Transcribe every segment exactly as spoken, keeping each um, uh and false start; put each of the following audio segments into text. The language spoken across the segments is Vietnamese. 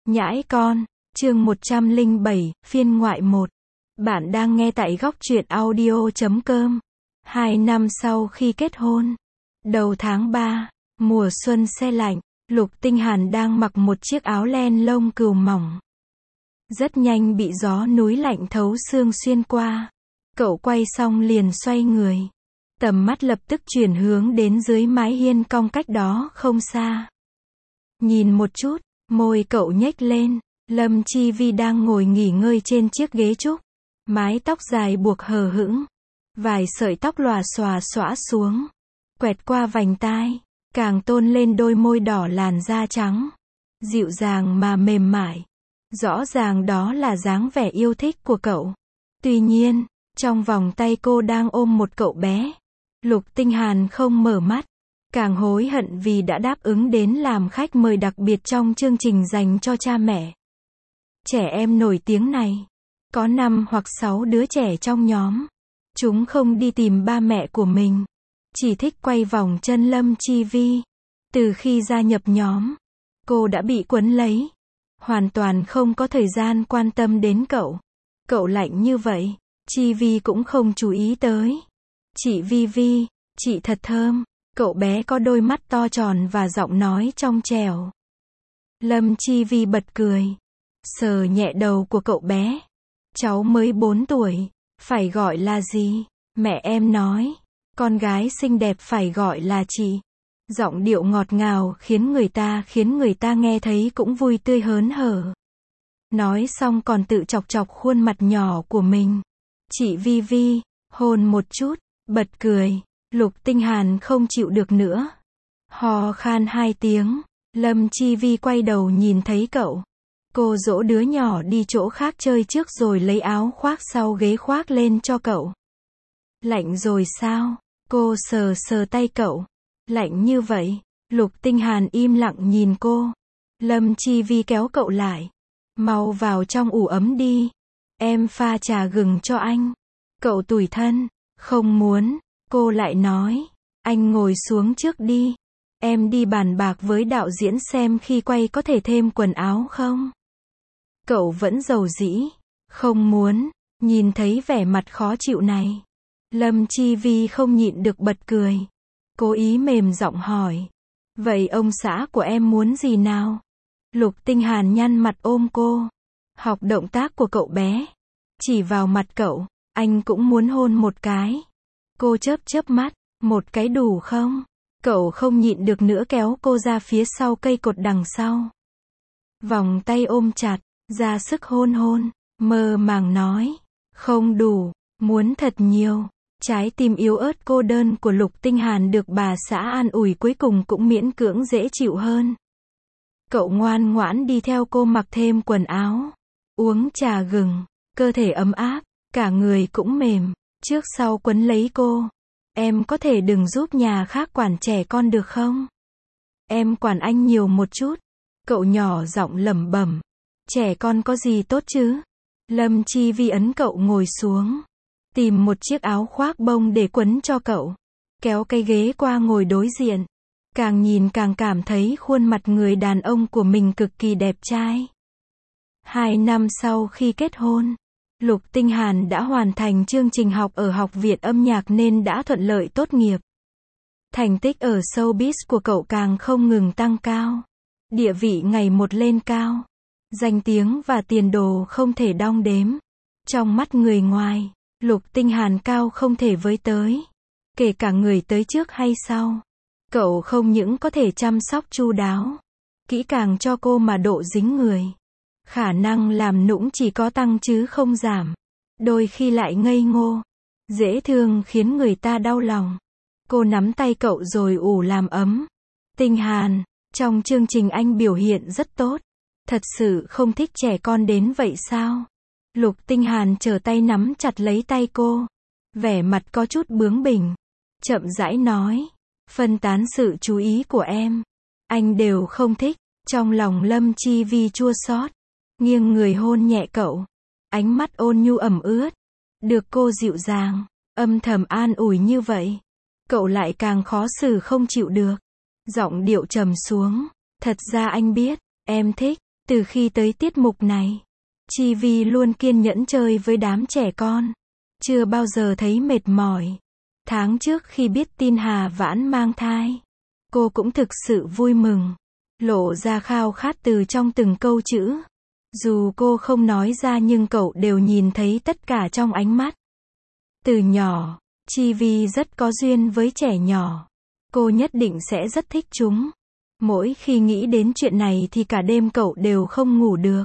Nhãi con, chương một trăm lẻ bảy, phiên ngoại một. Bạn đang nghe tại góc truyện audio chấm com. Hai năm sau khi kết hôn, đầu tháng ba, mùa xuân se lạnh, Lục Tinh Hàn đang mặc một chiếc áo len lông cừu mỏng. Rất nhanh bị gió núi lạnh thấu xương xuyên qua. Cậu quay xong liền xoay người. Tầm mắt lập tức chuyển hướng đến dưới mái hiên cong cách đó không xa. Nhìn một chút, môi cậu nhếch lên. Lâm Chi Vi đang ngồi nghỉ ngơi trên chiếc ghế trúc. Mái tóc dài buộc hờ hững. Vài sợi tóc lòa xòa xõa xuống. Quẹt qua vành tai. Càng tôn lên đôi môi đỏ làn da trắng. Dịu dàng mà mềm mại. Rõ ràng đó là dáng vẻ yêu thích của cậu. Tuy nhiên, trong vòng tay cô đang ôm một cậu bé. Lục Tinh Hàn không mở mắt. Càng hối hận vì đã đáp ứng đến làm khách mời đặc biệt trong chương trình dành cho cha mẹ. Trẻ em nổi tiếng này. Có năm hoặc sáu đứa trẻ trong nhóm. Chúng không đi tìm ba mẹ của mình. Chỉ thích quay vòng chân Lâm Chi Vi. Từ khi gia nhập nhóm, cô đã bị quấn lấy. Hoàn toàn không có thời gian quan tâm đến cậu. Cậu lạnh như vậy, Chi Vi cũng không chú ý tới. Chị Vi Vi, chị thật thơm. Cậu bé có đôi mắt to tròn và giọng nói trong trẻo. Lâm Chi Vi bật cười. Sờ nhẹ đầu của cậu bé. Cháu mới bốn tuổi, phải gọi là gì? Mẹ em nói, con gái xinh đẹp phải gọi là chị. Giọng điệu ngọt ngào khiến người ta khiến người ta nghe thấy cũng vui tươi hớn hở. Nói xong còn tự chọc chọc khuôn mặt nhỏ của mình. Chị Vi Vi, hôn một chút, bật cười. Lục Tinh Hàn không chịu được nữa. Hò khan hai tiếng. Lâm Chi Vi quay đầu nhìn thấy cậu. Cô dỗ đứa nhỏ đi chỗ khác chơi trước rồi lấy áo khoác sau ghế khoác lên cho cậu. Lạnh rồi sao? Cô sờ sờ tay cậu. Lạnh như vậy. Lục Tinh Hàn im lặng nhìn cô. Lâm Chi Vi kéo cậu lại. Mau vào trong ủ ấm đi. Em pha trà gừng cho anh. Cậu tủi thân. Không muốn. Cô lại nói. Anh ngồi xuống trước đi. Em đi bàn bạc với đạo diễn xem khi quay có thể thêm quần áo không? Cậu vẫn dầu dĩ. Không muốn. Nhìn thấy vẻ mặt khó chịu này. Lâm Chi Vi không nhịn được bật cười. Cố ý mềm giọng hỏi. Vậy ông xã của em muốn gì nào? Lục Tinh Hàn nhăn mặt ôm cô. Học động tác của cậu bé. Chỉ vào mặt cậu. Anh cũng muốn hôn một cái. Cô chớp chớp mắt. Một cái đủ không? Cậu không nhịn được nữa kéo cô ra phía sau cây cột đằng sau. Vòng tay ôm chặt. Ra sức hôn hôn. Mơ màng nói. Không đủ. Muốn thật nhiều. Trái tim yếu ớt cô đơn của Lục Tinh Hàn được bà xã an ủi cuối cùng cũng miễn cưỡng dễ chịu hơn. Cậu ngoan ngoãn đi theo cô mặc thêm quần áo. Uống trà gừng. Cơ thể ấm áp. Cả người cũng mềm. Trước sau quấn lấy cô. Em có thể đừng giúp nhà khác quản trẻ con được không? Em quản anh nhiều một chút. Cậu nhỏ giọng lẩm bẩm. Trẻ con có gì tốt chứ? Lâm Chi Vi ấn cậu ngồi xuống. Tìm một chiếc áo khoác bông để quấn cho cậu. Kéo cái ghế qua ngồi đối diện. Càng nhìn càng cảm thấy khuôn mặt người đàn ông của mình cực kỳ đẹp trai. Hai năm sau khi kết hôn, Lục Tinh Hàn đã hoàn thành chương trình học ở Học viện âm nhạc nên đã thuận lợi tốt nghiệp. Thành tích ở showbiz của cậu càng không ngừng tăng cao. Địa vị ngày một lên cao. Danh tiếng và tiền đồ không thể đong đếm. Trong mắt người ngoài, Lục Tinh Hàn cao không thể với tới. Kể cả người tới trước hay sau. Cậu không những có thể chăm sóc chu đáo, kỹ càng cho cô mà độ dính người. Khả năng làm nũng chỉ có tăng chứ không giảm. Đôi khi lại ngây ngô. Dễ thương khiến người ta đau lòng. Cô nắm tay cậu rồi ủ làm ấm. Tinh Hàn, trong chương trình anh biểu hiện rất tốt. Thật sự không thích trẻ con đến vậy sao? Lục Tinh Hàn trở tay nắm chặt lấy tay cô. Vẻ mặt có chút bướng bỉnh. Chậm rãi nói. Phân tán sự chú ý của em. Anh đều không thích. Trong lòng Lâm Chi Vi chua xót. Nghiêng người hôn nhẹ cậu. Ánh mắt ôn nhu ẩm ướt. Được cô dịu dàng, âm thầm an ủi như vậy. Cậu lại càng khó xử không chịu được. Giọng điệu trầm xuống. Thật ra anh biết, em thích. Từ khi tới tiết mục này, Chi Vi luôn kiên nhẫn chơi với đám trẻ con. Chưa bao giờ thấy mệt mỏi. Tháng trước khi biết tin Hà Vãn mang thai, cô cũng thực sự vui mừng. Lộ ra khao khát từ trong từng câu chữ. Dù cô không nói ra nhưng cậu đều nhìn thấy tất cả trong ánh mắt. Từ nhỏ, Chi Vi rất có duyên với trẻ nhỏ. Cô nhất định sẽ rất thích chúng. Mỗi khi nghĩ đến chuyện này thì cả đêm cậu đều không ngủ được.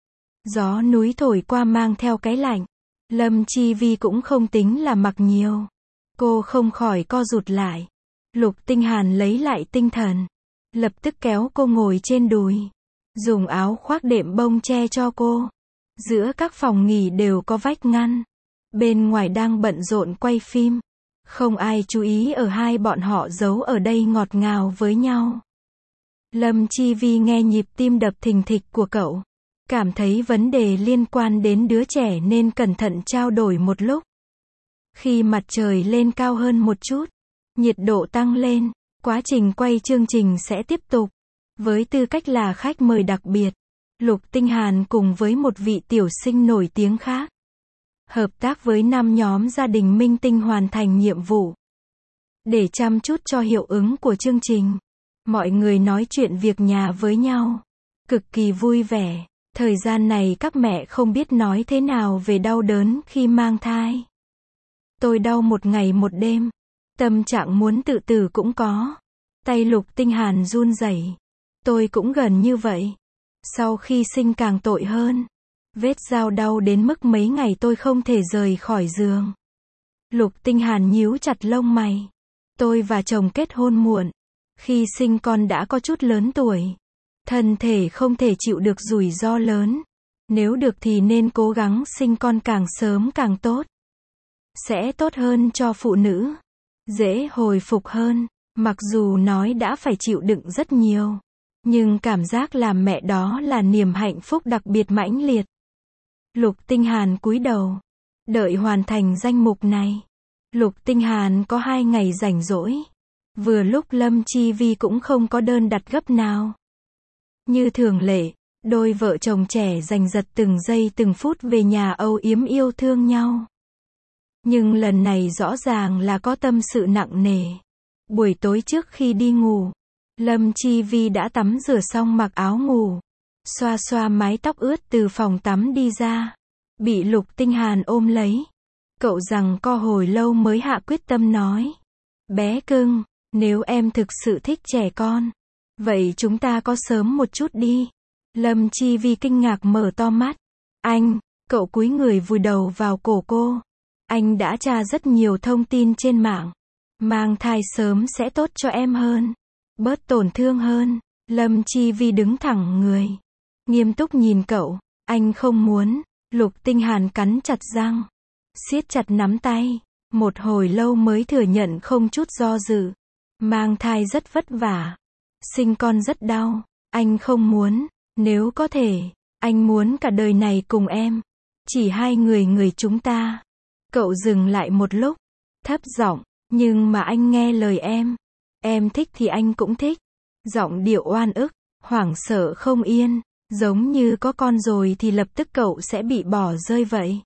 Gió núi thổi qua mang theo cái lạnh. Lâm Chi Vi cũng không tính là mặc nhiều. Cô không khỏi co rụt lại. Lục Tinh Hàn lấy lại tinh thần. Lập tức kéo cô ngồi trên đùi. Dùng áo khoác đệm bông che cho cô. Giữa các phòng nghỉ đều có vách ngăn. Bên ngoài đang bận rộn quay phim. Không ai chú ý ở hai bọn họ giấu ở đây ngọt ngào với nhau. Lâm Chi Vi nghe nhịp tim đập thình thịch của cậu. Cảm thấy vấn đề liên quan đến đứa trẻ nên cẩn thận trao đổi một lúc. Khi mặt trời lên cao hơn một chút, nhiệt độ tăng lên, quá trình quay chương trình sẽ tiếp tục. Với tư cách là khách mời đặc biệt, Lục Tinh Hàn cùng với một vị tiểu sinh nổi tiếng khác. Hợp tác với năm nhóm gia đình minh tinh hoàn thành nhiệm vụ. Để chăm chút cho hiệu ứng của chương trình, mọi người nói chuyện việc nhà với nhau. Cực kỳ vui vẻ. Thời gian này các mẹ không biết nói thế nào về đau đớn khi mang thai. Tôi đau một ngày một đêm. Tâm trạng muốn tự tử cũng có. Tay Lục Tinh Hàn run rẩy. Tôi cũng gần như vậy. Sau khi sinh càng tội hơn. Vết dao đau đến mức mấy ngày tôi không thể rời khỏi giường. Lục Tinh Hàn nhíu chặt lông mày. Tôi và chồng kết hôn muộn. Khi sinh con đã có chút lớn tuổi. Thân thể không thể chịu được rủi ro lớn. Nếu được thì nên cố gắng sinh con càng sớm càng tốt. Sẽ tốt hơn cho phụ nữ. Dễ hồi phục hơn. Mặc dù nói đã phải chịu đựng rất nhiều. Nhưng cảm giác làm mẹ đó là niềm hạnh phúc đặc biệt mãnh liệt. Lục Tinh Hàn cúi đầu. Đợi hoàn thành danh mục này. Lục Tinh Hàn có hai ngày rảnh rỗi. Vừa lúc Lâm Chi Vi cũng không có đơn đặt gấp nào. Như thường lệ, đôi vợ chồng trẻ giành giật từng giây từng phút về nhà âu yếm yêu thương nhau. Nhưng lần này rõ ràng là có tâm sự nặng nề. Buổi tối trước khi đi ngủ, Lâm Chi Vi đã tắm rửa xong mặc áo ngủ. Xoa xoa mái tóc ướt từ phòng tắm đi ra. Bị Lục Tinh Hàn ôm lấy. Cậu rằng co hồi lâu mới hạ quyết tâm nói. Bé cưng, nếu em thực sự thích trẻ con, vậy chúng ta có sớm một chút đi. Lâm Chi Vi kinh ngạc mở to mắt. Anh, cậu cúi người vùi đầu vào cổ cô. Anh đã tra rất nhiều thông tin trên mạng. Mang thai sớm sẽ tốt cho em hơn. Bớt tổn thương hơn. Lâm Chi Vi đứng thẳng người. Nghiêm túc nhìn cậu. Anh không muốn. Lục Tinh Hàn cắn chặt răng. Siết chặt nắm tay. Một hồi lâu mới thừa nhận không chút do dự. Mang thai rất vất vả. Sinh con rất đau. Anh không muốn. Nếu có thể, anh muốn cả đời này cùng em. Chỉ hai người người chúng ta. Cậu dừng lại một lúc. Thấp giọng. Nhưng mà anh nghe lời em. Em thích thì anh cũng thích. Giọng điệu oan ức. Hoảng sợ không yên. Giống như có con rồi thì lập tức cậu sẽ bị bỏ rơi vậy.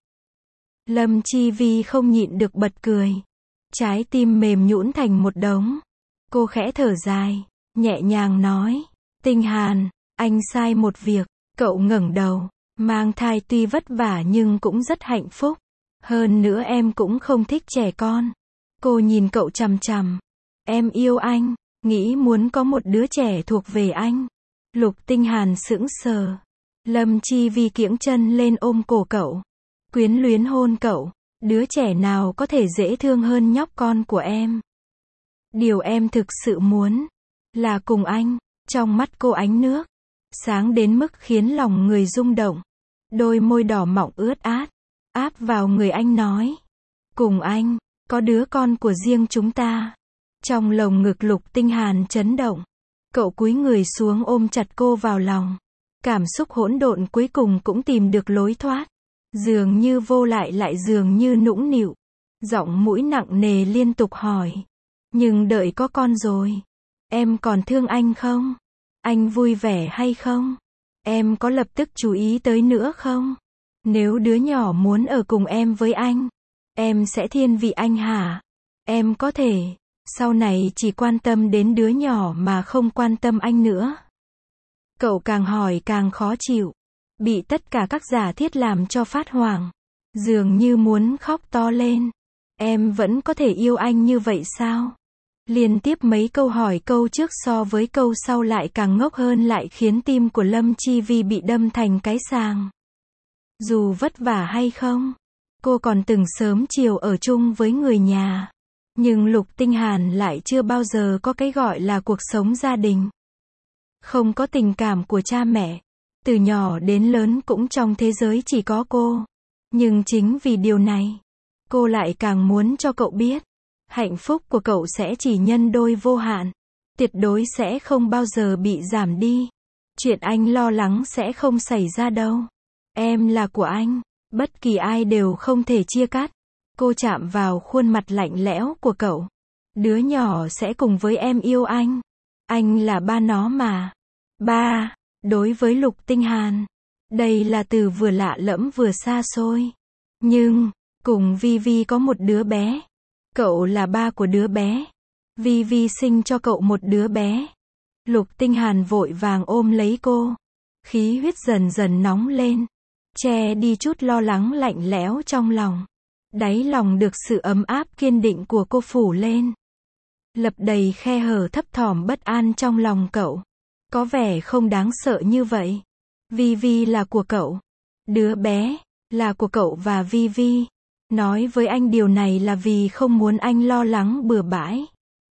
Lâm Chi Vi không nhịn được bật cười. Trái tim mềm nhũn thành một đống. Cô khẽ thở dài. Nhẹ nhàng nói. Tinh Hàn, anh sai một việc. Cậu ngẩng đầu. Mang thai tuy vất vả nhưng cũng rất hạnh phúc. Hơn nữa em cũng không thích trẻ con. Cô nhìn cậu chằm chằm. Em yêu anh. Nghĩ muốn có một đứa trẻ thuộc về anh. Lục Tinh Hàn sững sờ. Lâm Chi Vi kiễng chân lên ôm cổ cậu. Quyến luyến hôn cậu. Đứa trẻ nào có thể dễ thương hơn nhóc con của em. Điều em thực sự muốn là cùng anh. Trong mắt cô ánh nước sáng đến mức khiến lòng người rung động. Đôi môi đỏ mọng ướt át áp vào người anh nói. Cùng anh, có đứa con của riêng chúng ta. Trong lồng ngực Lục Tinh Hàn chấn động. Cậu cúi người xuống ôm chặt cô vào lòng. Cảm xúc hỗn độn cuối cùng cũng tìm được lối thoát. Dường như vô lại lại dường như nũng nịu. Giọng mũi nặng nề liên tục hỏi. Nhưng đợi có con rồi, em còn thương anh không? Anh vui vẻ hay không? Em có lập tức chú ý tới nữa không? Nếu đứa nhỏ muốn ở cùng em với anh, em sẽ thiên vị anh hả? Em có thể, sau này chỉ quan tâm đến đứa nhỏ mà không quan tâm anh nữa. Cậu càng hỏi càng khó chịu. Bị tất cả các giả thiết làm cho phát hoảng. Dường như muốn khóc to lên. Em vẫn có thể yêu anh như vậy sao? Liên tiếp mấy câu hỏi câu trước so với câu sau lại càng ngốc hơn lại khiến tim của Lâm Chi Vi bị đâm thành cái sàng. Dù vất vả hay không, cô còn từng sớm chiều ở chung với người nhà. Nhưng Lục Tinh Hàn lại chưa bao giờ có cái gọi là cuộc sống gia đình. Không có tình cảm của cha mẹ. Từ nhỏ đến lớn cũng trong thế giới chỉ có cô. Nhưng chính vì điều này, cô lại càng muốn cho cậu biết. Hạnh phúc của cậu sẽ chỉ nhân đôi vô hạn. Tuyệt đối sẽ không bao giờ bị giảm đi. Chuyện anh lo lắng sẽ không xảy ra đâu. Em là của anh. Bất kỳ ai đều không thể chia cắt. Cô chạm vào khuôn mặt lạnh lẽo của cậu. Đứa nhỏ sẽ cùng với em yêu anh. Anh là ba nó mà. Ba. Đối với Lục Tinh Hàn, đây là từ vừa lạ lẫm vừa xa xôi. Nhưng, cùng Vi Vi có một đứa bé. Cậu là ba của đứa bé. Vi Vi sinh cho cậu một đứa bé. Lục Tinh Hàn vội vàng ôm lấy cô. Khí huyết dần dần nóng lên. Che đi chút lo lắng lạnh lẽo trong lòng. Đáy lòng được sự ấm áp kiên định của cô phủ lên. Lập đầy khe hở thấp thỏm bất an trong lòng cậu. Có vẻ không đáng sợ như vậy. Vi Vi là của cậu. Đứa bé là của cậu và Vi Vi. Nói với anh điều này là vì không muốn anh lo lắng bừa bãi.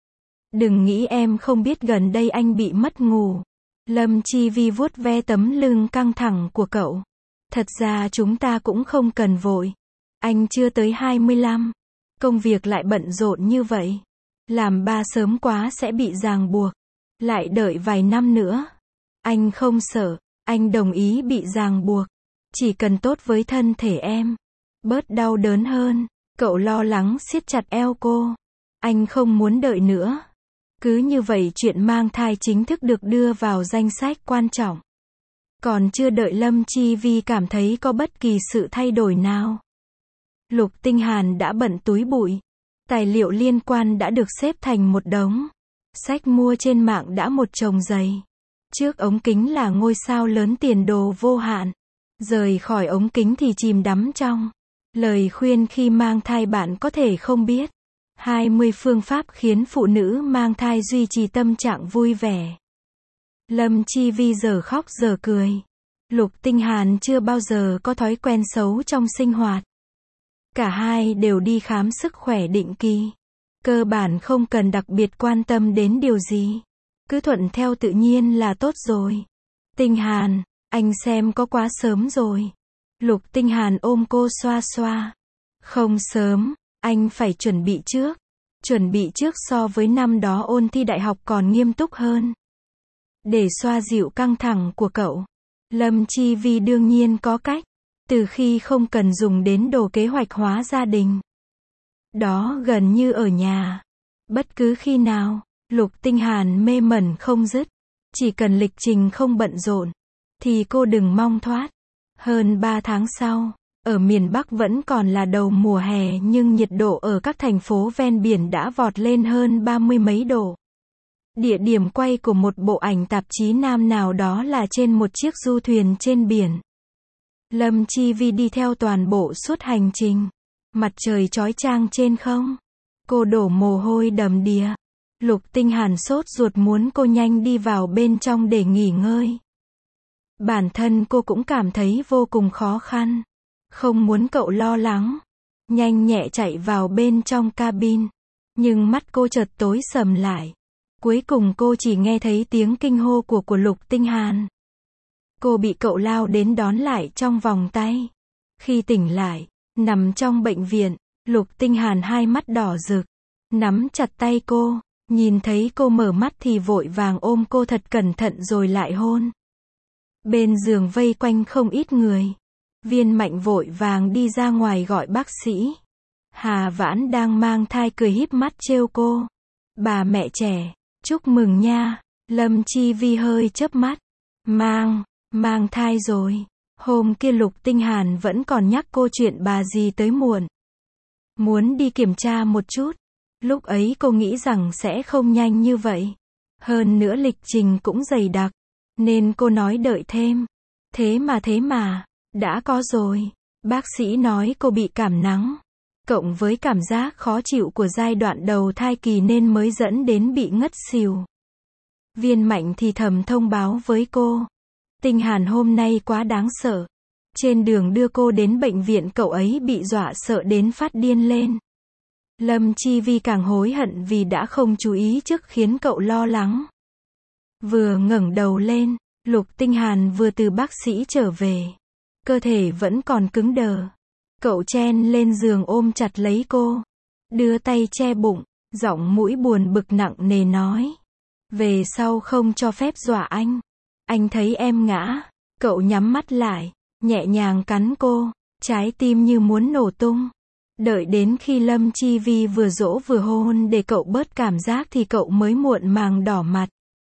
Đừng nghĩ em không biết gần đây anh bị mất ngủ. Lâm Chi Vi vuốt ve tấm lưng căng thẳng của cậu. Thật ra chúng ta cũng không cần vội. Anh chưa tới hai mươi lăm. Công việc lại bận rộn như vậy. Làm ba sớm quá sẽ bị ràng buộc. Lại đợi vài năm nữa. Anh không sợ. Anh đồng ý bị ràng buộc. Chỉ cần tốt với thân thể em. Bớt đau đớn hơn. Cậu lo lắng siết chặt eo cô. Anh không muốn đợi nữa. Cứ như vậy chuyện mang thai chính thức được đưa vào danh sách quan trọng. Còn chưa đợi Lâm Chi Vi cảm thấy có bất kỳ sự thay đổi nào. Lục Tinh Hàn đã bận túi bụi. Tài liệu liên quan đã được xếp thành một đống. Sách mua trên mạng đã một chồng dày. Trước ống kính là ngôi sao lớn tiền đồ vô hạn. Rời khỏi ống kính thì chìm đắm trong. Lời khuyên khi mang thai bạn có thể không biết. hai mươi phương pháp khiến phụ nữ mang thai duy trì tâm trạng vui vẻ. Lâm Chi Vi giờ khóc giờ cười. Lục Tinh Hàn chưa bao giờ có thói quen xấu trong sinh hoạt. Cả hai đều đi khám sức khỏe định kỳ. Cơ bản không cần đặc biệt quan tâm đến điều gì. Cứ thuận theo tự nhiên là tốt rồi. Tinh Hàn, anh xem có quá sớm rồi. Lục Tinh Hàn ôm cô xoa xoa. Không sớm, anh phải chuẩn bị trước. Chuẩn bị trước so với năm đó ôn thi đại học còn nghiêm túc hơn. Để xoa dịu căng thẳng của cậu, Lâm Chi Vi đương nhiên có cách. Từ khi không cần dùng đến đồ kế hoạch hóa gia đình. Đó gần như ở nhà. Bất cứ khi nào, Lục Tinh Hàn mê mẩn không dứt. Chỉ cần lịch trình không bận rộn, thì cô đừng mong thoát. Hơn ba tháng sau, ở miền Bắc vẫn còn là đầu mùa hè nhưng nhiệt độ ở các thành phố ven biển đã vọt lên hơn ba mươi mấy độ. Địa điểm quay của một bộ ảnh tạp chí nam nào đó là trên một chiếc du thuyền trên biển. Lâm Chi Vi đi theo toàn bộ suốt hành trình. Mặt trời chói chang trên không. Cô đổ mồ hôi đầm đìa. Lục Tinh Hàn sốt ruột muốn cô nhanh đi vào bên trong để nghỉ ngơi. Bản thân cô cũng cảm thấy vô cùng khó khăn. Không muốn cậu lo lắng. Nhanh nhẹ chạy vào bên trong cabin. Nhưng mắt cô chợt tối sầm lại. Cuối cùng cô chỉ nghe thấy tiếng kinh hô của của Lục Tinh Hàn. Cô bị cậu lao đến đón lại trong vòng tay. Khi tỉnh lại, nằm trong bệnh viện, Lục Tinh Hàn hai mắt đỏ rực. Nắm chặt tay cô. Nhìn thấy cô mở mắt thì vội vàng ôm cô thật cẩn thận rồi lại hôn. Bên giường vây quanh không ít người. Viên Mạnh vội vàng đi ra ngoài gọi bác sĩ. Hà Vãn đang mang thai cười híp mắt trêu cô. Bà mẹ trẻ, chúc mừng nha. Lâm Chi Vi hơi chớp mắt. Mang, Mang thai rồi. Hôm kia Lục Tinh Hàn vẫn còn nhắc cô chuyện bà dì tới muộn. Muốn đi kiểm tra một chút. Lúc ấy cô nghĩ rằng sẽ không nhanh như vậy. Hơn nữa lịch trình cũng dày đặc. Nên cô nói đợi thêm. Thế mà thế mà, đã có rồi. Bác sĩ nói cô bị cảm nắng. Cộng với cảm giác khó chịu của giai đoạn đầu thai kỳ nên mới dẫn đến bị ngất xỉu. Viên Mạnh thì thầm thông báo với cô. Tinh Hàn hôm nay quá đáng sợ. Trên đường đưa cô đến bệnh viện cậu ấy bị dọa sợ đến phát điên lên. Lâm Chi Vi càng hối hận vì đã không chú ý trước khiến cậu lo lắng. Vừa ngẩng đầu lên, Lục Tinh Hàn vừa từ bác sĩ trở về. Cơ thể vẫn còn cứng đờ. Cậu chen lên giường ôm chặt lấy cô. Đưa tay che bụng, giọng mũi buồn bực nặng nề nói. Về sau không cho phép dọa anh. Anh thấy em ngã. Cậu nhắm mắt lại, nhẹ nhàng cắn cô. Trái tim như muốn nổ tung. Đợi đến khi Lâm Chi Vi vừa dỗ vừa hôn để cậu bớt cảm giác thì cậu mới muộn màng đỏ mặt.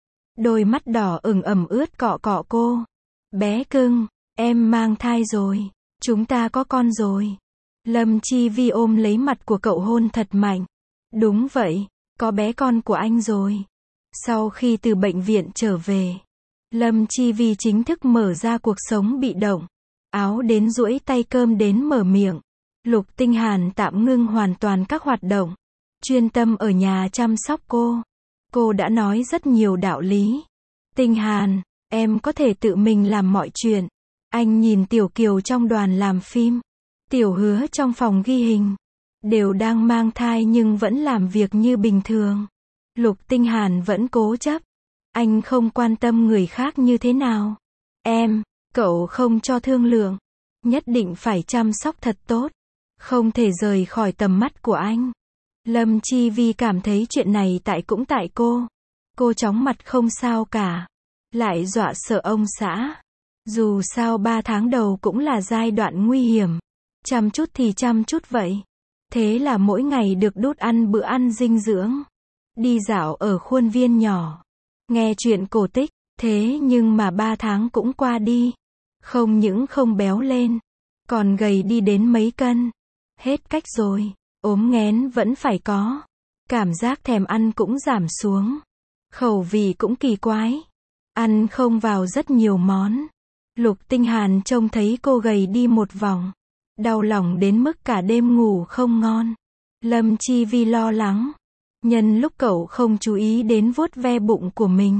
Đôi mắt đỏ ửng ẩm ướt cọ cọ cô. Bé cưng, em mang thai rồi. Chúng ta có con rồi. Lâm Chi Vi ôm lấy mặt của cậu hôn thật mạnh. Đúng vậy, có bé con của anh rồi. Sau khi từ bệnh viện trở về, Lâm Chi Vi chính thức mở ra cuộc sống bị động. Áo đến duỗi tay cơm đến mở miệng. Lục Tinh Hàn tạm ngưng hoàn toàn các hoạt động. Chuyên tâm ở nhà chăm sóc cô. Cô đã nói rất nhiều đạo lý. Tinh Hàn, em có thể tự mình làm mọi chuyện. Anh nhìn Tiểu Kiều trong đoàn làm phim. Tiểu Hứa trong phòng ghi hình. Đều đang mang thai nhưng vẫn làm việc như bình thường. Lục Tinh Hàn vẫn cố chấp. Anh không quan tâm người khác như thế nào. Em, cậu không cho thương lượng. Nhất định phải chăm sóc thật tốt. Không thể rời khỏi tầm mắt của anh. Lâm Chi Vi cảm thấy chuyện này tại cũng tại cô. Cô chóng mặt không sao cả. Lại dọa sợ ông xã. Dù sao ba tháng đầu cũng là giai đoạn nguy hiểm. Chăm chút thì chăm chút vậy. Thế là mỗi ngày được đút ăn bữa ăn dinh dưỡng. Đi dạo ở khuôn viên nhỏ. Nghe chuyện cổ tích. Thế nhưng mà ba tháng cũng qua đi. Không những không béo lên. Còn gầy đi đến mấy cân. Hết cách rồi. Ốm nghén vẫn phải có. Cảm giác thèm ăn cũng giảm xuống. Khẩu vị cũng kỳ quái. Ăn không vào rất nhiều món. Lục Tinh Hàn trông thấy cô gầy đi một vòng. Đau lòng đến mức cả đêm ngủ không ngon. Lâm Chi Vi lo lắng. Nhân lúc cậu không chú ý đến vuốt ve bụng của mình.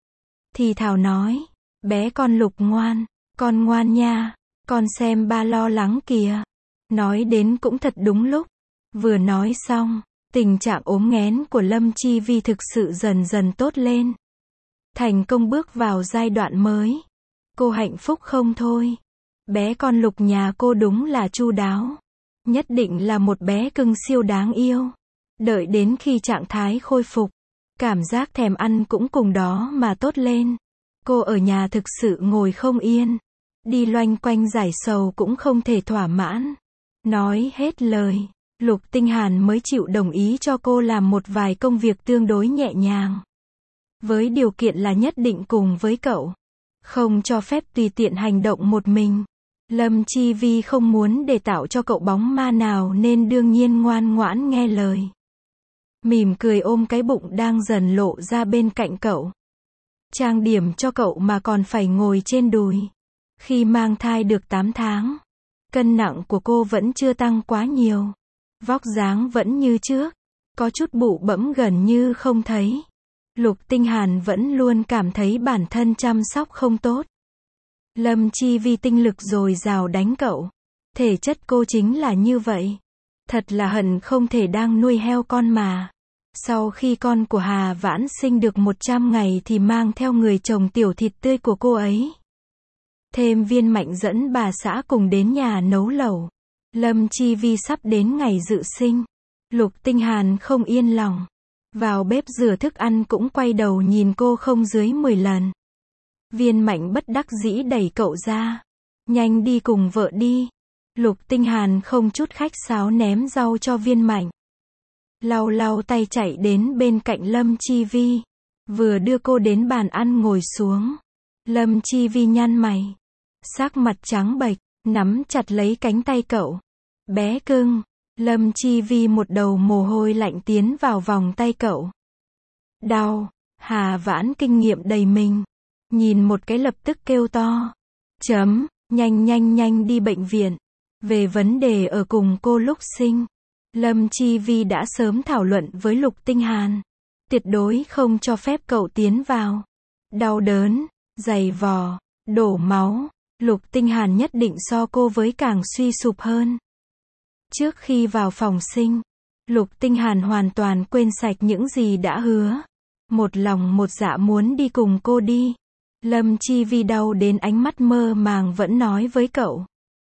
Thì thào nói. Bé con Lục ngoan. Con ngoan nha. Con xem ba lo lắng kìa. Nói đến cũng thật đúng lúc. Vừa nói xong, tình trạng ốm nghén của Lâm Chi Vi thực sự dần dần tốt lên. Thành công bước vào giai đoạn mới. Cô hạnh phúc không thôi. Bé con Lục nhà cô đúng là chu đáo. Nhất định là một bé cưng siêu đáng yêu. Đợi đến khi trạng thái khôi phục, cảm giác thèm ăn cũng cùng đó mà tốt lên. Cô ở nhà thực sự ngồi không yên. Đi loanh quanh giải sầu cũng không thể thỏa mãn. Nói hết lời, Lục Tinh Hàn mới chịu đồng ý cho cô làm một vài công việc tương đối nhẹ nhàng. Với điều kiện là nhất định cùng với cậu. Không cho phép tùy tiện hành động một mình. Lâm Chi Vi không muốn để tạo cho cậu bóng ma nào nên đương nhiên ngoan ngoãn nghe lời. Mỉm cười ôm cái bụng đang dần lộ ra bên cạnh cậu. Trang điểm cho cậu mà còn phải ngồi trên đùi. Khi mang thai được tám tháng, cân nặng của cô vẫn chưa tăng quá nhiều. Vóc dáng vẫn như trước. Có chút bụ bẫm gần như không thấy. Lục Tinh Hàn vẫn luôn cảm thấy bản thân chăm sóc không tốt. Lâm Chi Vi tinh lực dồi dào đánh cậu. Thể chất cô chính là như vậy. Thật là hận không thể đang nuôi heo con mà. Sau khi con của Hà Vãn sinh được một trăm ngày thì mang theo người chồng tiểu thịt tươi của cô ấy. Thêm Viên Mạnh dẫn bà xã cùng đến nhà nấu lẩu. Lâm Chi Vi sắp đến ngày dự sinh. Lục Tinh Hàn không yên lòng. Vào bếp rửa thức ăn cũng quay đầu nhìn cô không dưới mười lần. Viên Mạnh bất đắc dĩ đẩy cậu ra. Nhanh đi cùng vợ đi. Lục Tinh Hàn không chút khách sáo ném rau cho Viên Mạnh. Lau lau tay chạy đến bên cạnh Lâm Chi Vi. Vừa đưa cô đến bàn ăn ngồi xuống. Lâm Chi Vi nhăn mày, sắc mặt trắng bệch, nắm chặt lấy cánh tay cậu. Bé cưng, Lâm Chi Vi một đầu mồ hôi lạnh tiến vào vòng tay cậu. Đau, Hà Vãn kinh nghiệm đầy mình. Nhìn một cái lập tức kêu to. Chấm, nhanh nhanh nhanh đi bệnh viện. Về vấn đề ở cùng cô lúc sinh, Lâm Chi Vi đã sớm thảo luận với Lục Tinh Hàn. Tuyệt đối không cho phép cậu tiến vào. Đau đớn, giày vò, đổ máu, Lục Tinh Hàn nhất định so cô với càng suy sụp hơn. Trước khi vào phòng sinh, Lục Tinh Hàn hoàn toàn quên sạch những gì đã hứa. Một lòng một dạ muốn đi cùng cô đi. Lâm Chi Vi đau đến ánh mắt mơ màng vẫn nói với cậu.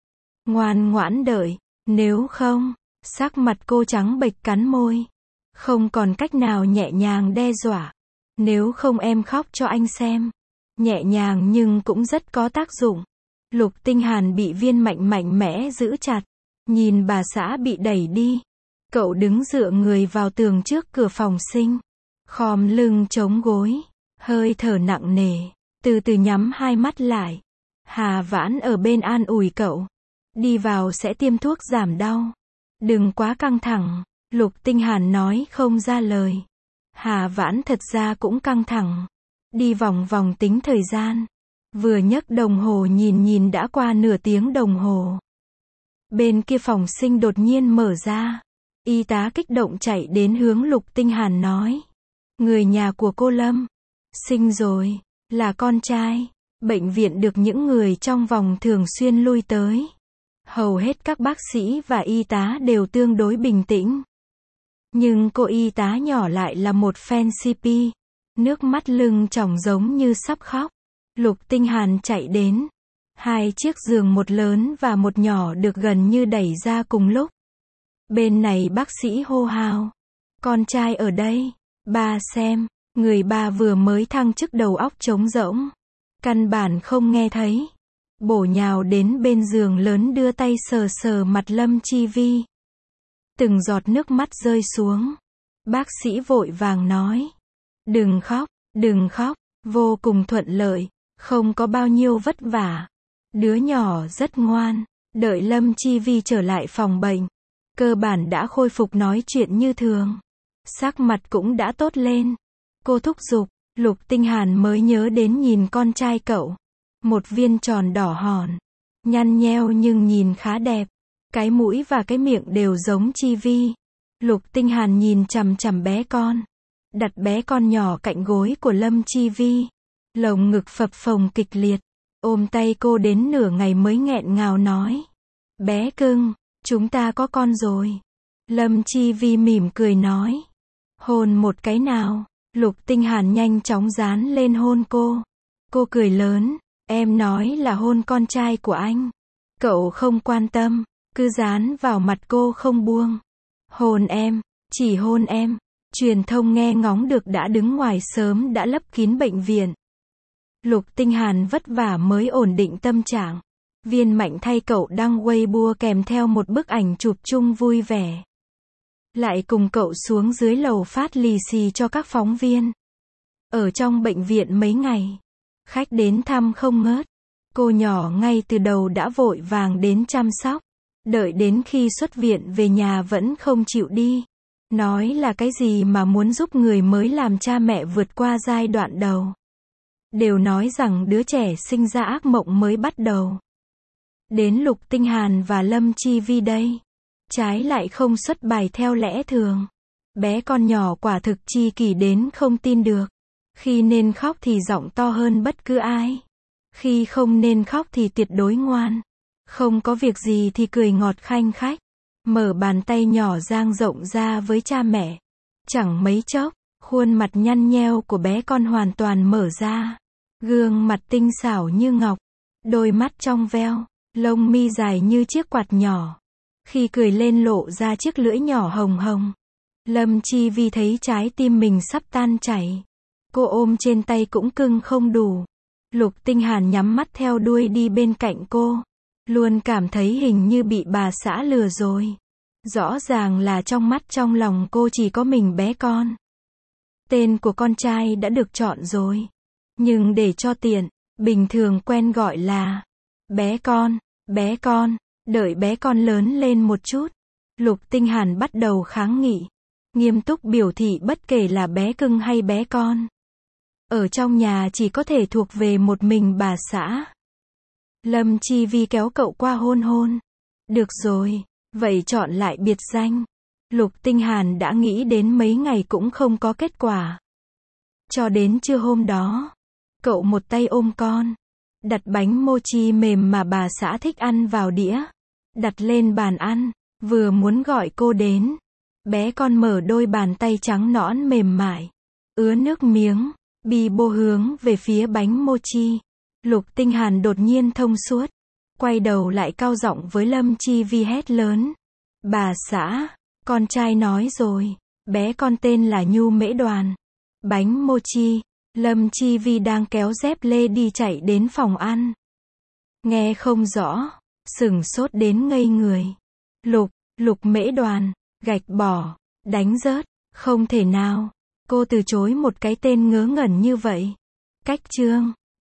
Ngoan ngoãn đợi, nếu không, sắc mặt cô trắng bệch cắn môi. Không còn cách nào nhẹ nhàng đe dọa. Nếu không em khóc cho anh xem. Nhẹ nhàng nhưng cũng rất có tác dụng. Lục Tinh Hàn bị viên mạnh mạnh mẽ giữ chặt. Nhìn bà xã bị đẩy đi. Cậu đứng dựa người vào tường trước cửa phòng sinh. Khom lưng chống gối. Hơi thở nặng nề. Từ từ nhắm hai mắt lại. Hà Vãn ở bên an ủi cậu. Đi vào sẽ tiêm thuốc giảm đau. Đừng quá căng thẳng. Lục Tinh Hàn nói không ra lời. Hà Vãn thật ra cũng căng thẳng. Đi vòng vòng tính thời gian. Vừa nhấc đồng hồ nhìn nhìn đã qua nửa tiếng đồng hồ. Bên kia phòng sinh đột nhiên mở ra. Y tá kích động chạy đến hướng Lục Tinh Hàn nói. Người nhà của cô Lâm. Sinh rồi. Là con trai. Bệnh viện được những người trong vòng thường xuyên lui tới. Hầu hết các bác sĩ và y tá đều tương đối bình tĩnh. Nhưng cô y tá nhỏ lại là một fan xê pê. Nước mắt lưng tròng giống như sắp khóc. Lục Tinh Hàn chạy đến. Hai chiếc giường một lớn và một nhỏ được gần như đẩy ra cùng lúc. Bên này bác sĩ hô hào. Con trai ở đây. Ba xem. Người ba vừa mới thăng chức đầu óc trống rỗng. Căn bản không nghe thấy. Bổ nhào đến bên giường lớn đưa tay sờ sờ mặt Lâm Chi Vi. Từng giọt nước mắt rơi xuống. Bác sĩ vội vàng nói. Đừng khóc, đừng khóc. Vô cùng thuận lợi. Không có bao nhiêu vất vả. Đứa nhỏ rất ngoan. Đợi Lâm Chi Vi trở lại phòng bệnh. Cơ bản đã khôi phục nói chuyện như thường. Sắc mặt cũng đã tốt lên. Cô thúc giục. Lục Tinh Hàn mới nhớ đến nhìn con trai cậu. Một viên tròn đỏ hòn. Nhăn nheo nhưng nhìn khá đẹp. Cái mũi và cái miệng đều giống Chi Vi. Lục Tinh Hàn nhìn chằm chằm bé con. Đặt bé con nhỏ cạnh gối của Lâm Chi Vi. Lồng ngực phập phồng kịch liệt. Ôm tay cô đến nửa ngày mới nghẹn ngào nói. Bé cưng, chúng ta có con rồi. Lâm Chi Vi mỉm cười nói. Hôn một cái nào. Lục Tinh Hàn nhanh chóng dán lên hôn cô. Cô cười lớn. Em nói là hôn con trai của anh. Cậu không quan tâm. Cứ dán vào mặt cô không buông. Hôn em. Chỉ hôn em. Truyền thông nghe ngóng được đã đứng ngoài sớm đã lấp kín bệnh viện. Lục Tinh Hàn vất vả mới ổn định tâm trạng. Viên mạnh thay cậu đăng Weibo kèm theo một bức ảnh chụp chung vui vẻ. Lại cùng cậu xuống dưới lầu phát lì xì cho các phóng viên. Ở trong bệnh viện mấy ngày. Khách đến thăm không ngớt. Cô nhỏ ngay từ đầu đã vội vàng đến chăm sóc. Đợi đến khi xuất viện về nhà vẫn không chịu đi. Nói là cái gì mà muốn giúp người mới làm cha mẹ vượt qua giai đoạn đầu. Đều nói rằng đứa trẻ sinh ra ác mộng mới bắt đầu. Đến Lục Tinh Hàn và Lâm Chi Vi đây. Trái lại không xuất bài theo lẽ thường. Bé con nhỏ quả thực chi kỷ đến không tin được. Khi nên khóc thì giọng to hơn bất cứ ai. Khi không nên khóc thì tuyệt đối ngoan. Không có việc gì thì cười ngọt khanh khách. Mở bàn tay nhỏ dang rộng ra với cha mẹ. Chẳng mấy chốc, khuôn mặt nhăn nheo của bé con hoàn toàn mở ra. Gương mặt tinh xảo như ngọc. Đôi mắt trong veo. Lông mi dài như chiếc quạt nhỏ. Khi cười lên lộ ra chiếc lưỡi nhỏ hồng hồng. Lâm Chi Vi thấy trái tim mình sắp tan chảy. Cô ôm trên tay cũng cưng không đủ. Lục Tinh Hàn nhắm mắt theo đuôi đi bên cạnh cô. Luôn cảm thấy hình như bị bà xã lừa rồi. Rõ ràng là trong mắt trong lòng cô chỉ có mình bé con. Tên của con trai đã được chọn rồi. Nhưng để cho tiện, bình thường quen gọi là bé con, bé con, đợi bé con lớn lên một chút. Lục Tinh Hàn bắt đầu kháng nghị, nghiêm túc biểu thị bất kể là bé cưng hay bé con, ở trong nhà chỉ có thể thuộc về một mình bà xã. Lâm Chi Vi kéo cậu qua hôn hôn. Được rồi, vậy chọn lại biệt danh. Lục Tinh Hàn đã nghĩ đến mấy ngày cũng không có kết quả. Cho đến trưa hôm đó, cậu một tay ôm con, đặt bánh mochi mềm mà bà xã thích ăn vào đĩa, đặt lên bàn ăn, vừa muốn gọi cô đến. Bé con mở đôi bàn tay trắng nõn mềm mại, ứa nước miếng, bi bô hướng về phía bánh mochi. Lục Tinh Hàn đột nhiên thông suốt, quay đầu lại cao giọng với Lâm Chi Vi hét lớn. Bà xã, con trai nói rồi, bé con tên là Nhu Mễ Đoàn. Bánh mochi, Lâm Chi Vi đang kéo dép lê đi chạy đến phòng ăn. Nghe không rõ, sửng sốt đến ngây người. Lục, Lục Mễ Đoàn, gạch bỏ, đánh rớt, không thể nào. Cô từ chối một cái tên ngớ ngẩn như vậy. Cách chương